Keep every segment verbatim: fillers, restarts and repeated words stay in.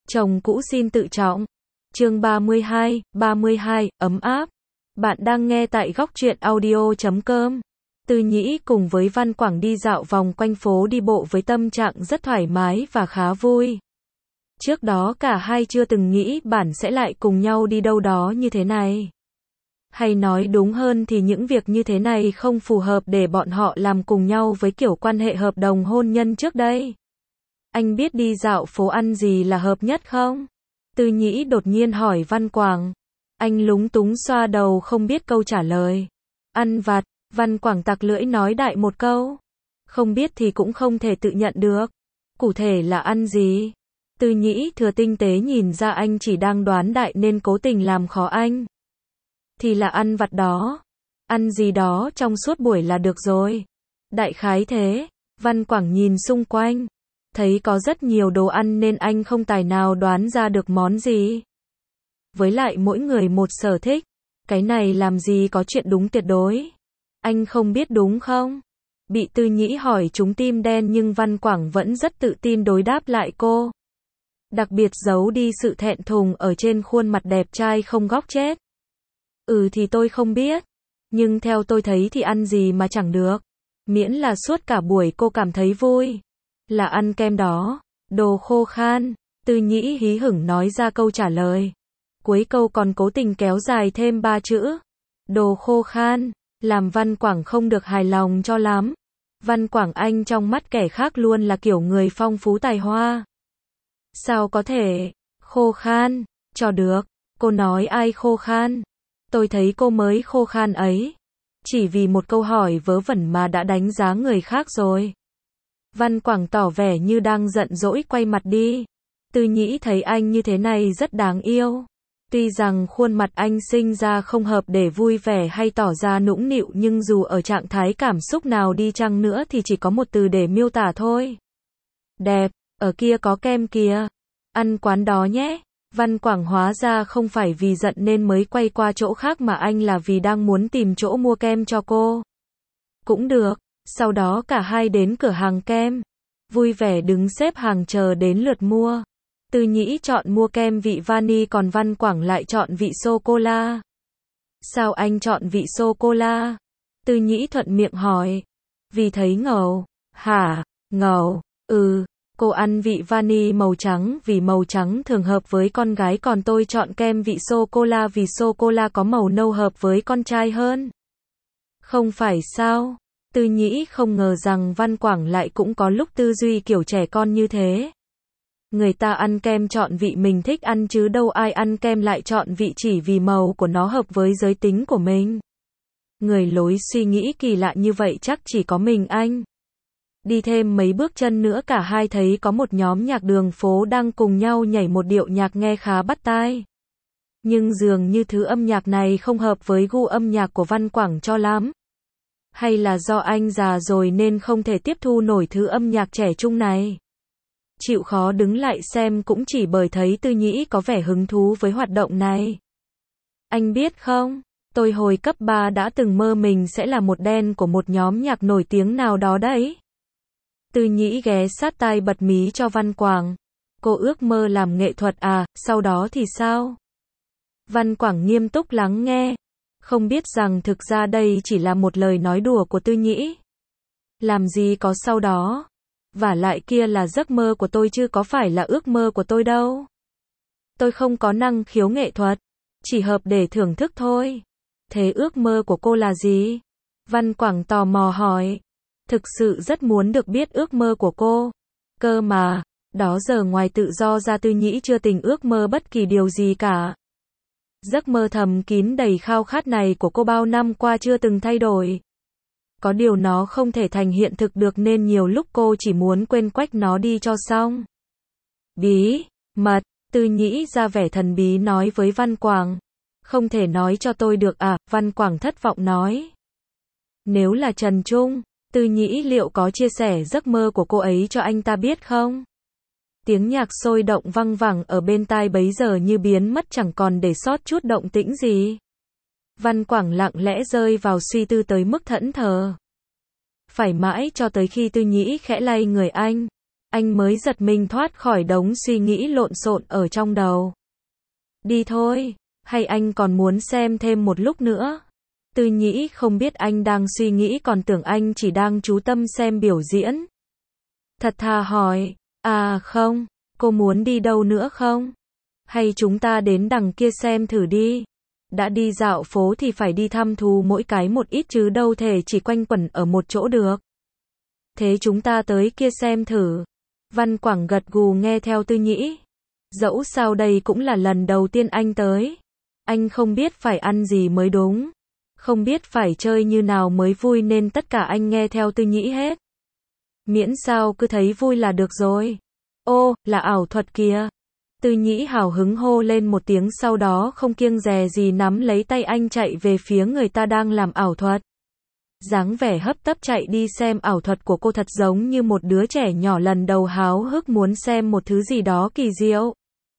Chồng cũ xin tự trọng. Chương ba mươi hai, ba mươi hai, ấm áp. Bạn đang nghe tại góc truyện audio chấm com. Tư Nhĩ cùng với Văn Quảng đi dạo vòng quanh phố đi bộ với tâm trạng rất thoải mái và khá vui. Trước đó cả hai chưa từng nghĩ bản sẽ lại cùng nhau đi đâu đó như thế này. Hay nói đúng hơn thì những việc như thế này không phù hợp để bọn họ làm cùng nhau với kiểu quan hệ hợp đồng hôn nhân trước đây. Anh biết đi dạo phố ăn gì là hợp nhất không? Tư Nhĩ đột nhiên hỏi Văn Quảng. Anh lúng túng xoa đầu không biết câu trả lời. Ăn vặt, Văn Quảng tặc lưỡi nói đại một câu. Không biết thì cũng không thể tự nhận được. Cụ thể là ăn gì? Tư Nhĩ thừa tinh tế nhìn ra anh chỉ đang đoán đại nên cố tình làm khó anh. Thì là ăn vặt đó. Ăn gì đó trong suốt buổi là được rồi. Đại khái thế. Văn Quảng nhìn xung quanh. Thấy có rất nhiều đồ ăn nên anh không tài nào đoán ra được món gì. Với lại mỗi người một sở thích. Cái này làm gì có chuyện đúng tuyệt đối. Anh không biết đúng không? Bị Tư Nhĩ hỏi trúng tim đen nhưng Văn Quảng vẫn rất tự tin đối đáp lại cô. Đặc biệt giấu đi sự thẹn thùng ở trên khuôn mặt đẹp trai không góc chết. Ừ thì tôi không biết. Nhưng theo tôi thấy thì ăn gì mà chẳng được. Miễn là suốt cả buổi cô cảm thấy vui. Là ăn kem đó. Đồ khô khan. Tư Nhĩ hí hửng nói ra câu trả lời. Cuối câu còn cố tình kéo dài thêm ba chữ. Đồ khô khan. Làm Văn Quảng không được hài lòng cho lắm. Văn Quảng anh trong mắt kẻ khác luôn là kiểu người phong phú tài hoa. Sao có thể? Khô khan. Cho được. Cô nói ai khô khan? Tôi thấy cô mới khô khan ấy. Chỉ vì một câu hỏi vớ vẩn mà đã đánh giá người khác rồi. Văn Quảng tỏ vẻ như đang giận dỗi quay mặt đi. Tư Nhĩ thấy anh như thế này rất đáng yêu. Tuy rằng khuôn mặt anh sinh ra không hợp để vui vẻ hay tỏ ra nũng nịu nhưng dù ở trạng thái cảm xúc nào đi chăng nữa thì chỉ có một từ để miêu tả thôi. Đẹp, ở kia có kem kìa. Ăn quán đó nhé. Văn Quảng hóa ra không phải vì giận nên mới quay qua chỗ khác mà anh là vì đang muốn tìm chỗ mua kem cho cô. Cũng được. Sau đó cả hai đến cửa hàng kem. Vui vẻ đứng xếp hàng chờ đến lượt mua. Tư Nhĩ chọn mua kem vị vani còn Văn Quảng lại chọn vị sô-cô-la. Sao anh chọn vị sô-cô-la? Tư Nhĩ thuận miệng hỏi. Vì thấy ngầu. Hả? Ngầu. Ừ. Cô ăn vị vani màu trắng vì màu trắng thường hợp với con gái còn tôi chọn kem vị sô-cô-la vì sô-cô-la có màu nâu hợp với con trai hơn. Không phải sao? Tư Nhĩ không ngờ rằng Văn Quảng lại cũng có lúc tư duy kiểu trẻ con như thế. Người ta ăn kem chọn vị mình thích ăn chứ đâu ai ăn kem lại chọn vị chỉ vì màu của nó hợp với giới tính của mình. Người lối suy nghĩ kỳ lạ như vậy chắc chỉ có mình anh. Đi thêm mấy bước chân nữa cả hai thấy có một nhóm nhạc đường phố đang cùng nhau nhảy một điệu nhạc nghe khá bắt tai. Nhưng dường như thứ âm nhạc này không hợp với gu âm nhạc của Văn Quảng cho lắm. Hay là do anh già rồi nên không thể tiếp thu nổi thứ âm nhạc trẻ trung này. Chịu khó đứng lại xem cũng chỉ bởi thấy Tư Nhĩ có vẻ hứng thú với hoạt động này. Anh biết không, tôi hồi cấp ba đã từng mơ mình sẽ là một đen của một nhóm nhạc nổi tiếng nào đó đấy. Tư Nhĩ ghé sát tai bật mí cho Văn Quảng. Cô ước mơ làm nghệ thuật à, sau đó thì sao? Văn Quảng nghiêm túc lắng nghe. Không biết rằng thực ra đây chỉ là một lời nói đùa của Tư Nhĩ. Làm gì có sau đó. Vả lại kia là giấc mơ của tôi chứ có phải là ước mơ của tôi đâu. Tôi không có năng khiếu nghệ thuật. Chỉ hợp để thưởng thức thôi. Thế ước mơ của cô là gì? Văn Quảng tò mò hỏi. Thực sự rất muốn được biết ước mơ của cô. Cơ mà, đó giờ ngoài tự do ra Tư Nhĩ chưa từng ước mơ bất kỳ điều gì cả. Giấc mơ thầm kín đầy khao khát này của cô bao năm qua chưa từng thay đổi. Có điều nó không thể thành hiện thực được nên nhiều lúc cô chỉ muốn quên quách nó đi cho xong. Bí mật, Tư Nhĩ ra vẻ thần bí nói với Văn Quảng. Không thể nói cho tôi được à, Văn Quảng thất vọng nói. Nếu là Trần Trung, Tư Nhĩ liệu có chia sẻ giấc mơ của cô ấy cho anh ta biết không? Tiếng nhạc sôi động văng vẳng ở bên tai bấy giờ như biến mất chẳng còn để sót chút động tĩnh gì. Văn Quảng lặng lẽ rơi vào suy tư tới mức thẫn thờ. Phải mãi cho tới khi Tư Nhĩ khẽ lay người anh. Anh mới giật mình thoát khỏi đống suy nghĩ lộn xộn ở trong đầu. Đi thôi, hay anh còn muốn xem thêm một lúc nữa? Tư Nhĩ không biết anh đang suy nghĩ còn tưởng anh chỉ đang chú tâm xem biểu diễn. Thật thà hỏi, à không, cô muốn đi đâu nữa không? Hay chúng ta đến đằng kia xem thử đi. Đã đi dạo phố thì phải đi thăm thú mỗi cái một ít chứ đâu thể chỉ quanh quẩn ở một chỗ được. Thế chúng ta tới kia xem thử. Văn Quảng gật gù nghe theo Tư Nhĩ. Dẫu sao đây cũng là lần đầu tiên anh tới. Anh không biết phải ăn gì mới đúng. Không biết phải chơi như nào mới vui nên tất cả anh nghe theo Tư Nhĩ hết. Miễn sao cứ thấy vui là được rồi. Ô, là ảo thuật kìa. Tư Nhĩ hào hứng hô lên một tiếng sau đó không kiêng dè gì nắm lấy tay anh chạy về phía người ta đang làm ảo thuật. Dáng vẻ hấp tấp chạy đi xem ảo thuật của cô thật giống như một đứa trẻ nhỏ lần đầu háo hức muốn xem một thứ gì đó kỳ diệu.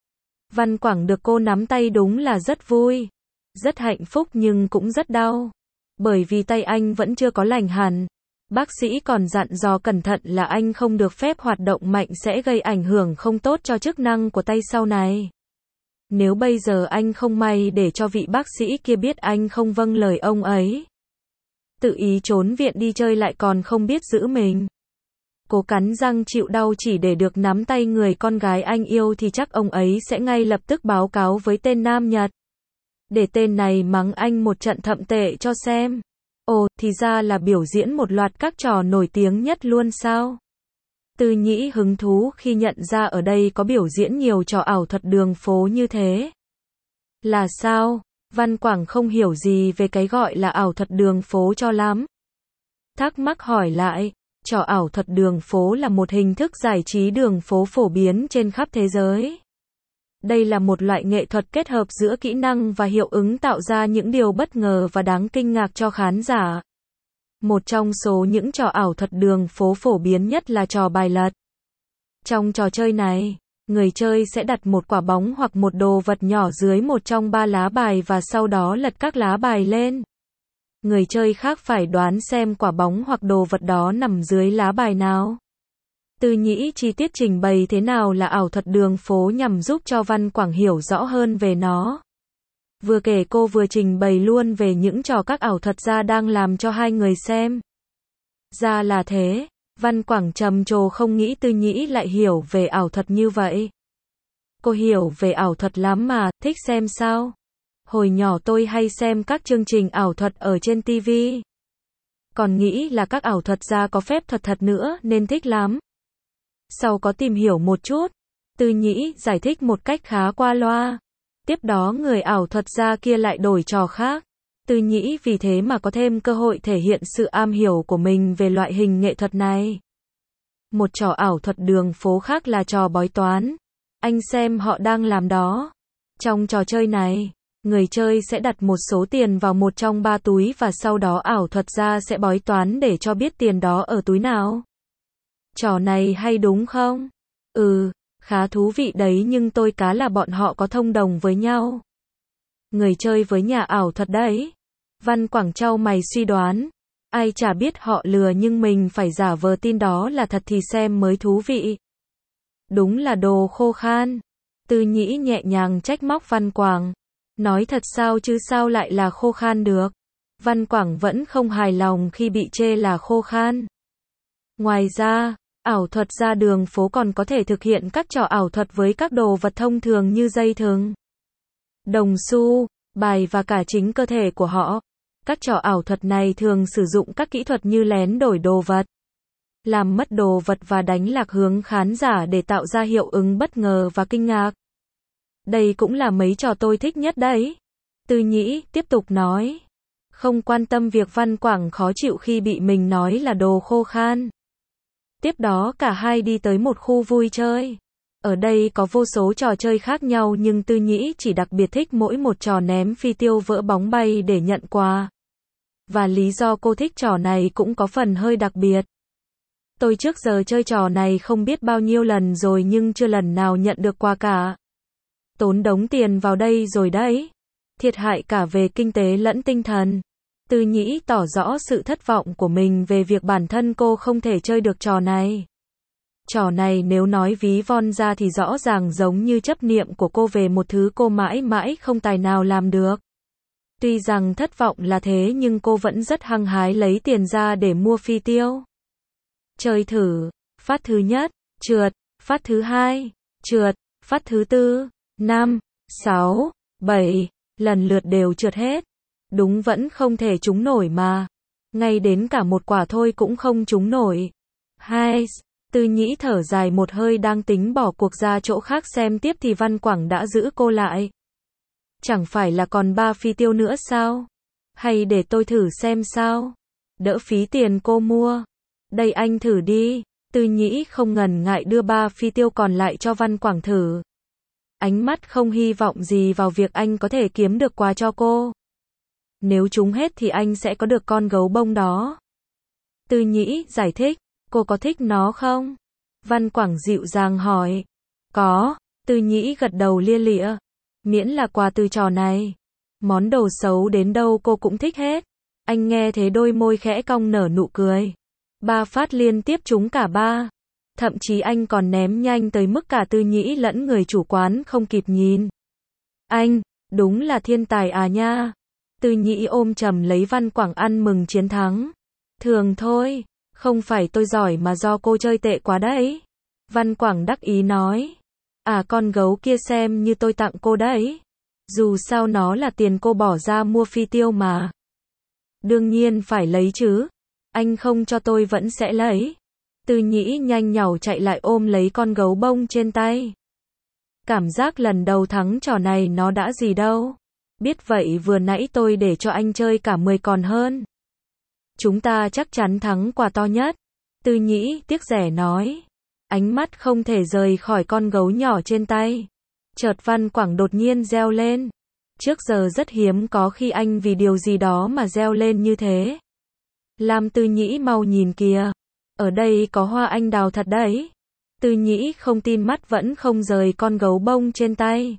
Văn Quảng được cô nắm tay đúng là rất vui. Rất hạnh phúc nhưng cũng rất đau. Bởi vì tay anh vẫn chưa có lành hẳn. Bác sĩ còn dặn dò cẩn thận là anh không được phép hoạt động mạnh sẽ gây ảnh hưởng không tốt cho chức năng của tay sau này. Nếu bây giờ anh không may để cho vị bác sĩ kia biết anh không vâng lời ông ấy. Tự ý trốn viện đi chơi lại còn không biết giữ mình. Cố cắn răng chịu đau chỉ để được nắm tay người con gái anh yêu thì chắc ông ấy sẽ ngay lập tức báo cáo với tên Nam Nhật. Để tên này mắng anh một trận thậm tệ cho xem. Ồ, thì ra là biểu diễn một loạt các trò nổi tiếng nhất luôn sao? Tư Nhĩ hứng thú khi nhận ra ở đây có biểu diễn nhiều trò ảo thuật đường phố như thế. Là sao? Văn Quảng không hiểu gì về cái gọi là ảo thuật đường phố cho lắm. Thắc mắc hỏi lại, trò ảo thuật đường phố là một hình thức giải trí đường phố phổ biến trên khắp thế giới. Đây là một loại nghệ thuật kết hợp giữa kỹ năng và hiệu ứng tạo ra những điều bất ngờ và đáng kinh ngạc cho khán giả. Một trong số những trò ảo thuật đường phố phổ biến nhất là trò bài lật. Trong trò chơi này, người chơi sẽ đặt một quả bóng hoặc một đồ vật nhỏ dưới một trong ba lá bài và sau đó lật các lá bài lên. Người chơi khác phải đoán xem quả bóng hoặc đồ vật đó nằm dưới lá bài nào. Tư Nhĩ chi tiết trình bày thế nào là ảo thuật đường phố nhằm giúp cho Văn Quảng hiểu rõ hơn về nó. Vừa kể cô vừa trình bày luôn về những trò các ảo thuật gia đang làm cho hai người xem. Ra là thế, Văn Quảng trầm trồ không nghĩ Tư Nhĩ lại hiểu về ảo thuật như vậy. Cô hiểu về ảo thuật lắm mà, thích xem sao? Hồi nhỏ tôi hay xem các chương trình ảo thuật ở trên ti vi. Còn nghĩ là các ảo thuật gia có phép thuật thật nữa nên thích lắm. Sau có tìm hiểu một chút, Tư Nhĩ giải thích một cách khá qua loa. Tiếp đó người ảo thuật gia kia lại đổi trò khác. Tư Nhĩ vì thế mà có thêm cơ hội thể hiện sự am hiểu của mình về loại hình nghệ thuật này. Một trò ảo thuật đường phố khác là trò bói toán. Anh xem họ đang làm đó. Trong trò chơi này, người chơi sẽ đặt một số tiền vào một trong ba túi và sau đó ảo thuật gia sẽ bói toán để cho biết tiền đó ở túi nào. Trò này hay đúng không? Ừ, khá thú vị đấy nhưng tôi cá là bọn họ có thông đồng với nhau. Người chơi với nhà ảo thuật đấy. Văn Quảng trao mày suy đoán. Ai chả biết họ lừa nhưng mình phải giả vờ tin đó là thật thì xem mới thú vị. Đúng là đồ khô khan. Tư Nhĩ nhẹ nhàng trách móc Văn Quảng. Nói thật sao chứ sao lại là khô khan được. Văn Quảng vẫn không hài lòng khi bị chê là khô khan. Ngoài ra, ảo thuật ra đường phố còn có thể thực hiện các trò ảo thuật với các đồ vật thông thường như dây thừng, đồng xu, bài và cả chính cơ thể của họ. Các trò ảo thuật này thường sử dụng các kỹ thuật như lén đổi đồ vật, làm mất đồ vật và đánh lạc hướng khán giả để tạo ra hiệu ứng bất ngờ và kinh ngạc. Đây cũng là mấy trò tôi thích nhất đấy. Tư Nhĩ tiếp tục nói. Không quan tâm việc Văn Quảng khó chịu khi bị mình nói là đồ khô khan. Tiếp đó cả hai đi tới một khu vui chơi. Ở đây có vô số trò chơi khác nhau nhưng Tư Nhĩ chỉ đặc biệt thích mỗi một trò ném phi tiêu vỡ bóng bay để nhận quà. Và lý do cô thích trò này cũng có phần hơi đặc biệt. Tôi trước giờ chơi trò này không biết bao nhiêu lần rồi nhưng chưa lần nào nhận được quà cả. Tốn đống tiền vào đây rồi đấy. Thiệt hại cả về kinh tế lẫn tinh thần. Tư Nhĩ tỏ rõ sự thất vọng của mình về việc bản thân cô không thể chơi được trò này. Trò này nếu nói ví von ra thì rõ ràng giống như chấp niệm của cô về một thứ cô mãi mãi không tài nào làm được. Tuy rằng thất vọng là thế nhưng cô vẫn rất hăng hái lấy tiền ra để mua phi tiêu. Chơi thử, phát thứ nhất, trượt, phát thứ hai, trượt, phát thứ tư, năm, sáu, bảy, lần lượt đều trượt hết. Đúng vẫn không thể trúng nổi mà. Ngay đến cả một quả thôi cũng không trúng nổi. Hai, Tư Nhĩ thở dài một hơi đang tính bỏ cuộc ra chỗ khác xem tiếp thì Văn Quảng đã giữ cô lại. Chẳng phải là còn ba phi tiêu nữa sao? Hay để tôi thử xem sao? Đỡ phí tiền cô mua. Đây anh thử đi. Tư Nhĩ không ngần ngại đưa ba phi tiêu còn lại cho Văn Quảng thử. Ánh mắt không hy vọng gì vào việc anh có thể kiếm được quà cho cô. Nếu trúng hết thì anh sẽ có được con gấu bông đó. Tư Nhĩ giải thích, cô có thích nó không? Văn Quảng dịu dàng hỏi. Có, Tư Nhĩ gật đầu lia lịa. Miễn là quà từ trò này. Món đồ xấu đến đâu cô cũng thích hết. Anh nghe thế đôi môi khẽ cong nở nụ cười. Ba phát liên tiếp trúng cả ba. Thậm chí anh còn ném nhanh tới mức cả Tư Nhĩ lẫn người chủ quán không kịp nhìn. Anh, đúng là thiên tài à nha. Tư Nhĩ ôm chầm lấy Văn Quảng ăn mừng chiến thắng. Thường thôi, không phải tôi giỏi mà do cô chơi tệ quá đấy. Văn Quảng đắc ý nói. À con gấu kia xem như tôi tặng cô đấy. Dù sao nó là tiền cô bỏ ra mua phi tiêu mà. Đương nhiên phải lấy chứ. Anh không cho tôi vẫn sẽ lấy. Tư Nhĩ nhanh nhảu chạy lại ôm lấy con gấu bông trên tay. Cảm giác lần đầu thắng trò này nó đã gì đâu. Biết vậy vừa nãy tôi để cho anh chơi cả mười còn hơn. Chúng ta chắc chắn thắng quà to nhất. Tư Nhĩ tiếc rẻ nói. Ánh mắt không thể rời khỏi con gấu nhỏ trên tay. Chợt Văn Quảng đột nhiên reo lên. Trước giờ rất hiếm có khi anh vì điều gì đó mà reo lên như thế. Lam Tư Nhĩ mau nhìn kìa. Ở đây có hoa anh đào thật đấy. Tư Nhĩ không tin mắt vẫn không rời con gấu bông trên tay.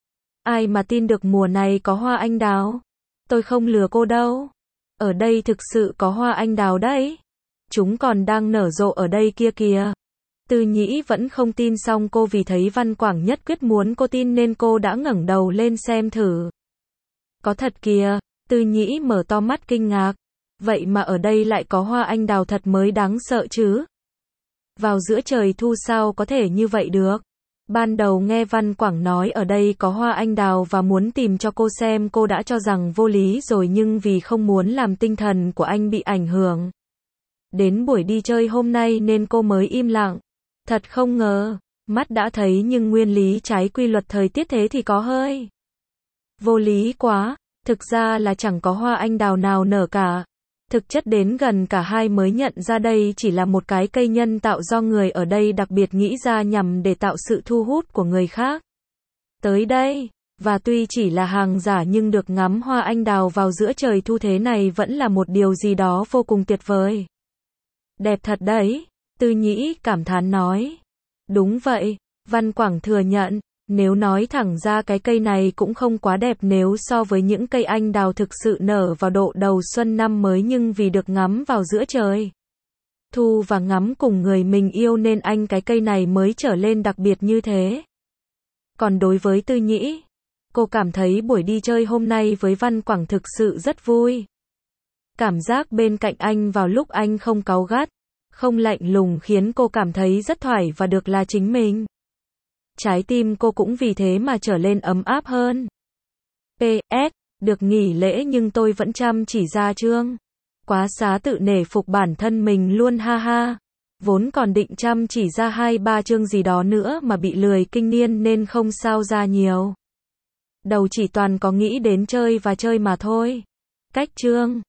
Ai mà tin được mùa này có hoa anh đào? Tôi không lừa cô đâu. Ở đây thực sự có hoa anh đào đấy. Chúng còn đang nở rộ ở đây kia kìa. Tư Nhĩ vẫn không tin xong cô vì thấy Văn Quảng nhất quyết muốn cô tin nên cô đã ngẩng đầu lên xem thử. Có thật kìa. Tư Nhĩ mở to mắt kinh ngạc. Vậy mà ở đây lại có hoa anh đào thật mới đáng sợ chứ. Vào giữa trời thu sao có thể như vậy được. Ban đầu nghe Văn Quảng nói ở đây có hoa anh đào và muốn tìm cho cô xem cô đã cho rằng vô lý rồi nhưng vì không muốn làm tinh thần của anh bị ảnh hưởng. Đến buổi đi chơi hôm nay nên cô mới im lặng. Thật không ngờ, mắt đã thấy nhưng nguyên lý trái quy luật thời tiết thế thì có hơi vô lý quá, thực ra là chẳng có hoa anh đào nào nở cả. Thực chất đến gần cả hai mới nhận ra đây chỉ là một cái cây nhân tạo do người ở đây đặc biệt nghĩ ra nhằm để tạo sự thu hút của người khác tới đây, và tuy chỉ là hàng giả nhưng được ngắm hoa anh đào vào giữa trời thu thế này vẫn là một điều gì đó vô cùng tuyệt vời. Đẹp thật đấy, Tư Nhĩ cảm thán nói. Đúng vậy, Văn Quảng thừa nhận, nếu nói thẳng ra cái cây này cũng không quá đẹp nếu so với những cây anh đào thực sự nở vào độ đầu xuân năm mới nhưng vì được ngắm vào giữa trời thu và ngắm cùng người mình yêu nên anh cái cây này mới trở lên đặc biệt như thế. Còn đối với Tư Nhĩ, cô cảm thấy buổi đi chơi hôm nay với Văn Quảng thực sự rất vui. Cảm giác bên cạnh anh vào lúc anh không cáu gắt, không lạnh lùng khiến cô cảm thấy rất thoải và được là chính mình. Trái tim cô cũng vì thế mà trở lên ấm áp hơn. pê ét, được nghỉ lễ nhưng tôi vẫn chăm chỉ ra chương. Quá xá tự nể phục bản thân mình luôn ha ha. Vốn còn định chăm chỉ ra hai ba chương gì đó nữa mà bị lười kinh niên nên không sao ra nhiều. Đầu chỉ toàn có nghĩ đến chơi và chơi mà thôi. Cách chương.